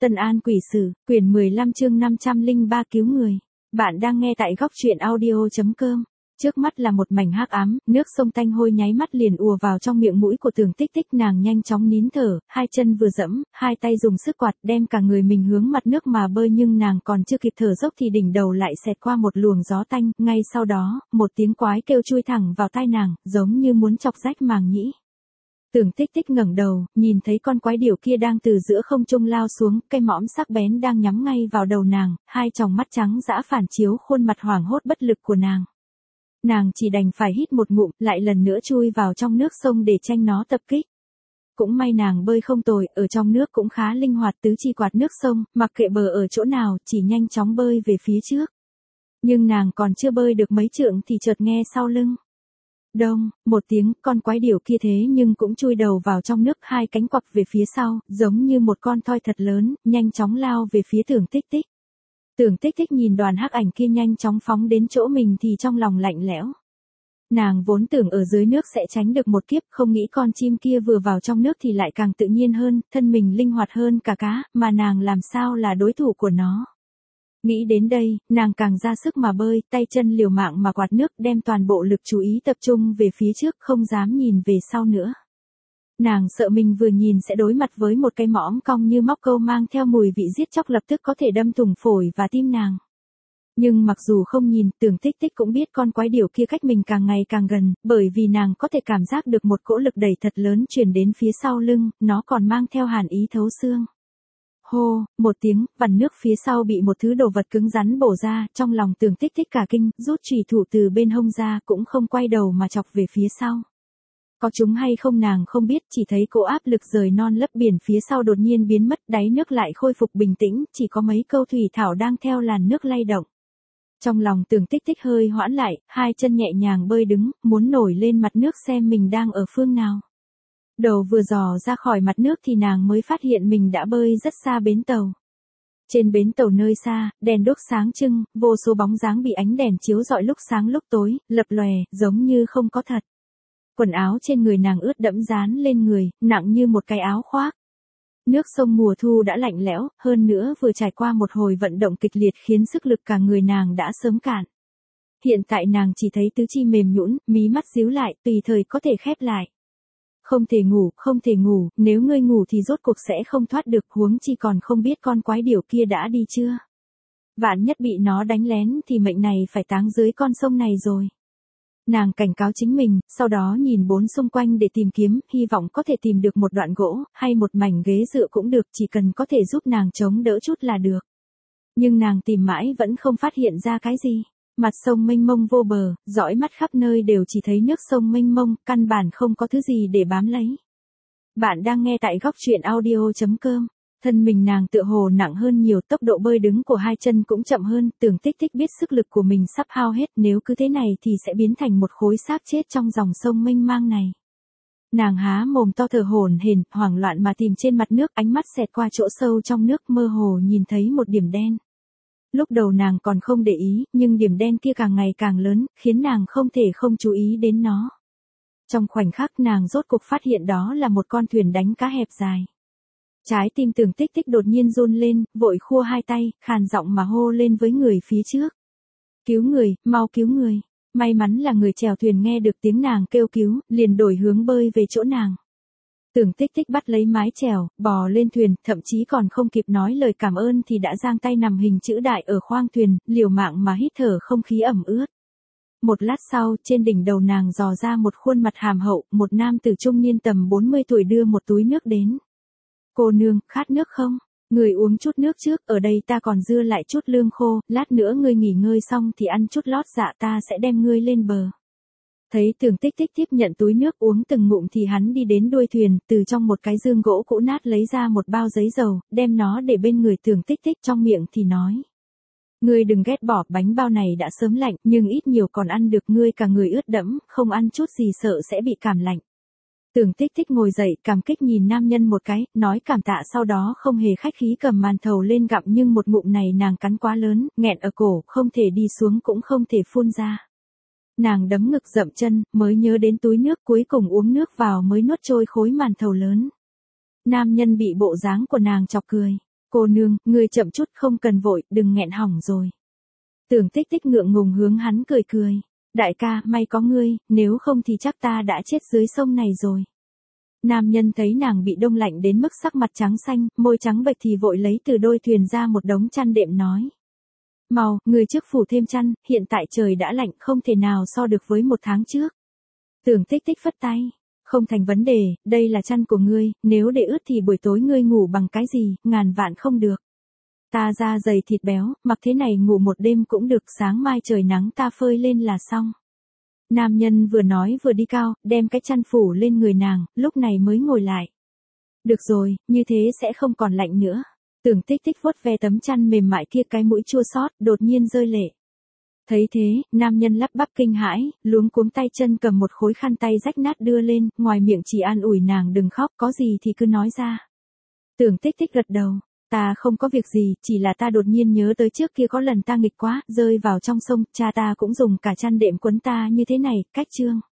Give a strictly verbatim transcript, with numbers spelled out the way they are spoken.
Tân An Quỷ Sử, quyển mười lăm chương năm trăm lẻ ba cứu người. Bạn đang nghe tại góc truyện audio chấm com. Trước mắt là một mảnh hắc ám, nước sông tanh hôi nháy mắt liền ùa vào trong miệng mũi của Tưởng Tích Tích, nàng nhanh chóng nín thở, hai chân vừa dẫm, hai tay dùng sức quạt đem cả người mình hướng mặt nước mà bơi, nhưng nàng còn chưa kịp thở dốc thì đỉnh đầu lại xẹt qua một luồng gió tanh, ngay sau đó, một tiếng quái kêu chui thẳng vào tai nàng, giống như muốn chọc rách màng nhĩ. Tưởng Tích Tích ngẩng đầu, nhìn thấy con quái điểu kia đang từ giữa không trung lao xuống, cây mõm sắc bén đang nhắm ngay vào đầu nàng, hai tròng mắt trắng dã phản chiếu khuôn mặt hoảng hốt bất lực của nàng. Nàng chỉ đành phải hít một ngụm, lại lần nữa chui vào trong nước sông để tranh nó tập kích. Cũng may nàng bơi không tồi, ở trong nước cũng khá linh hoạt, tứ chi quạt nước sông, mặc kệ bờ ở chỗ nào, chỉ nhanh chóng bơi về phía trước. Nhưng nàng còn chưa bơi được mấy trượng thì chợt nghe sau lưng. Đông, một tiếng, con quái điểu kia thế nhưng cũng chui đầu vào trong nước, hai cánh quặp về phía sau, giống như một con thoi thật lớn, nhanh chóng lao về phía Tưởng Tích Tích. Tưởng Tích Tích nhìn đoàn hắc ảnh kia nhanh chóng phóng đến chỗ mình thì trong lòng lạnh lẽo. Nàng vốn tưởng ở dưới nước sẽ tránh được một kiếp, không nghĩ con chim kia vừa vào trong nước thì lại càng tự nhiên hơn, thân mình linh hoạt hơn cả cá, mà nàng làm sao là đối thủ của nó. Nghĩ đến đây, nàng càng ra sức mà bơi, tay chân liều mạng mà quạt nước, đem toàn bộ lực chú ý tập trung về phía trước, không dám nhìn về sau nữa. Nàng sợ mình vừa nhìn sẽ đối mặt với một cây mõm cong như móc câu mang theo mùi vị giết chóc lập tức có thể đâm thủng phổi và tim nàng. Nhưng mặc dù không nhìn, Tưởng Tích Tích cũng biết con quái điểu kia cách mình càng ngày càng gần, bởi vì nàng có thể cảm giác được một cỗ lực đẩy thật lớn truyền đến phía sau lưng, nó còn mang theo hàn ý thấu xương. Hô, một tiếng, vằn nước phía sau bị một thứ đồ vật cứng rắn bổ ra, trong lòng Tưởng Tích Tích cả kinh, rút chùy thủ từ bên hông ra, cũng không quay đầu mà chọc về phía sau. Có chúng hay không nàng không biết, chỉ thấy cỗ áp lực rời non lấp biển phía sau đột nhiên biến mất, đáy nước lại khôi phục bình tĩnh, chỉ có mấy câu thủy thảo đang theo làn nước lay động. Trong lòng Tưởng Tích Tích hơi hoãn lại, hai chân nhẹ nhàng bơi đứng, muốn nổi lên mặt nước xem mình đang ở phương nào. Đầu vừa dò ra khỏi mặt nước thì nàng mới phát hiện mình đã bơi rất xa bến tàu. Trên bến tàu nơi xa, đèn đuốc sáng trưng, vô số bóng dáng bị ánh đèn chiếu rọi lúc sáng lúc tối, lập lòe, giống như không có thật. Quần áo trên người nàng ướt đẫm dán lên người, nặng như một cái áo khoác. Nước sông mùa thu đã lạnh lẽo, hơn nữa vừa trải qua một hồi vận động kịch liệt khiến sức lực cả người nàng đã sớm cạn. Hiện tại nàng chỉ thấy tứ chi mềm nhũn, mí mắt díu lại, tùy thời có thể khép lại. Không thể ngủ, không thể ngủ, nếu ngươi ngủ thì rốt cuộc sẽ không thoát được, huống chi còn không biết con quái điểu kia đã đi chưa. Vạn nhất bị nó đánh lén thì mệnh này phải táng dưới con sông này rồi. Nàng cảnh cáo chính mình, sau đó nhìn bốn xung quanh để tìm kiếm, hy vọng có thể tìm được một đoạn gỗ, hay một mảnh ghế dựa cũng được, chỉ cần có thể giúp nàng chống đỡ chút là được. Nhưng nàng tìm mãi vẫn không phát hiện ra cái gì. Mặt sông mênh mông vô bờ, dõi mắt khắp nơi đều chỉ thấy nước sông mênh mông, căn bản không có thứ gì để bám lấy. Bạn đang nghe tại góc truyện audio chấm com. Thân mình nàng tựa hồ nặng hơn nhiều, tốc độ bơi đứng của hai chân cũng chậm hơn, Tưởng Tích Tích biết sức lực của mình sắp hao hết, nếu cứ thế này thì sẽ biến thành một khối xác chết trong dòng sông mênh mang này. Nàng há mồm to thở hổn hển, hoảng loạn mà tìm trên mặt nước, ánh mắt xẹt qua chỗ sâu trong nước, mơ hồ nhìn thấy một điểm đen. Lúc đầu nàng còn không để ý, nhưng điểm đen kia càng ngày càng lớn, khiến nàng không thể không chú ý đến nó. Trong khoảnh khắc nàng rốt cuộc phát hiện đó là một con thuyền đánh cá hẹp dài. Trái tim Tưởng Tích Tích đột nhiên run lên, vội khua hai tay, khàn giọng mà hô lên với người phía trước. Cứu người, mau cứu người. May mắn là người chèo thuyền nghe được tiếng nàng kêu cứu, liền đổi hướng bơi về chỗ nàng. Tưởng Tích Tích bắt lấy mái chèo, bò lên thuyền, thậm chí còn không kịp nói lời cảm ơn thì đã giang tay nằm hình chữ đại ở khoang thuyền, liều mạng mà hít thở không khí ẩm ướt. Một lát sau, trên đỉnh đầu nàng dò ra một khuôn mặt hàm hậu, một nam tử trung niên tầm bốn mươi tuổi đưa một túi nước đến. Cô nương, khát nước không? Người uống chút nước trước, ở đây ta còn dư lại chút lương khô, lát nữa ngươi nghỉ ngơi xong thì ăn chút lót dạ, ta sẽ đem ngươi lên bờ. Thấy Tưởng Tích Tích tiếp nhận túi nước uống từng ngụm thì hắn đi đến đuôi thuyền, từ trong một cái dương gỗ cũ nát lấy ra một bao giấy dầu, đem nó để bên người Tưởng Tích Tích, trong miệng thì nói. Ngươi đừng ghét bỏ, bánh bao này đã sớm lạnh, nhưng ít nhiều còn ăn được, ngươi cả người ướt đẫm, không ăn chút gì sợ sẽ bị cảm lạnh. Tưởng Tích Tích ngồi dậy, cảm kích nhìn nam nhân một cái, nói cảm tạ, sau đó không hề khách khí cầm màn thầu lên gặm, nhưng một ngụm này nàng cắn quá lớn, nghẹn ở cổ, không thể đi xuống cũng không thể phun ra. Nàng đấm ngực dậm chân, mới nhớ đến túi nước, cuối cùng uống nước vào mới nuốt trôi khối màn thầu lớn. Nam nhân bị bộ dáng của nàng chọc cười. Cô nương, ngươi chậm chút không cần vội, đừng nghẹn hỏng rồi. Tưởng Tích Tích ngượng ngùng hướng hắn cười cười. Đại ca, may có ngươi, nếu không thì chắc ta đã chết dưới sông này rồi. Nam nhân thấy nàng bị đông lạnh đến mức sắc mặt trắng xanh, môi trắng bệch thì vội lấy từ đôi thuyền ra một đống chăn đệm nói. Mau, ngươi trước phủ thêm chăn, hiện tại trời đã lạnh không thể nào so được với một tháng trước. Tưởng Tích Tích phất tay. Không thành vấn đề, đây là chăn của ngươi, nếu để ướt thì buổi tối ngươi ngủ bằng cái gì, ngàn vạn không được. Ta da dày thịt béo, mặc thế này ngủ một đêm cũng được, sáng mai trời nắng ta phơi lên là xong. Nam nhân vừa nói vừa đi cao, đem cái chăn phủ lên người nàng, lúc này mới ngồi lại. Được rồi, như thế sẽ không còn lạnh nữa. Tưởng Tích Tích vuốt ve tấm chăn mềm mại kia, cái mũi chua xót, đột nhiên rơi lệ. Thấy thế, nam nhân lắp bắp kinh hãi, luống cuống tay chân cầm một khối khăn tay rách nát đưa lên, ngoài miệng chỉ an ủi nàng đừng khóc, có gì thì cứ nói ra. Tưởng Tích Tích gật đầu, ta không có việc gì, chỉ là ta đột nhiên nhớ tới trước kia có lần ta nghịch quá, rơi vào trong sông, cha ta cũng dùng cả chăn đệm quấn ta như thế này, cách chương.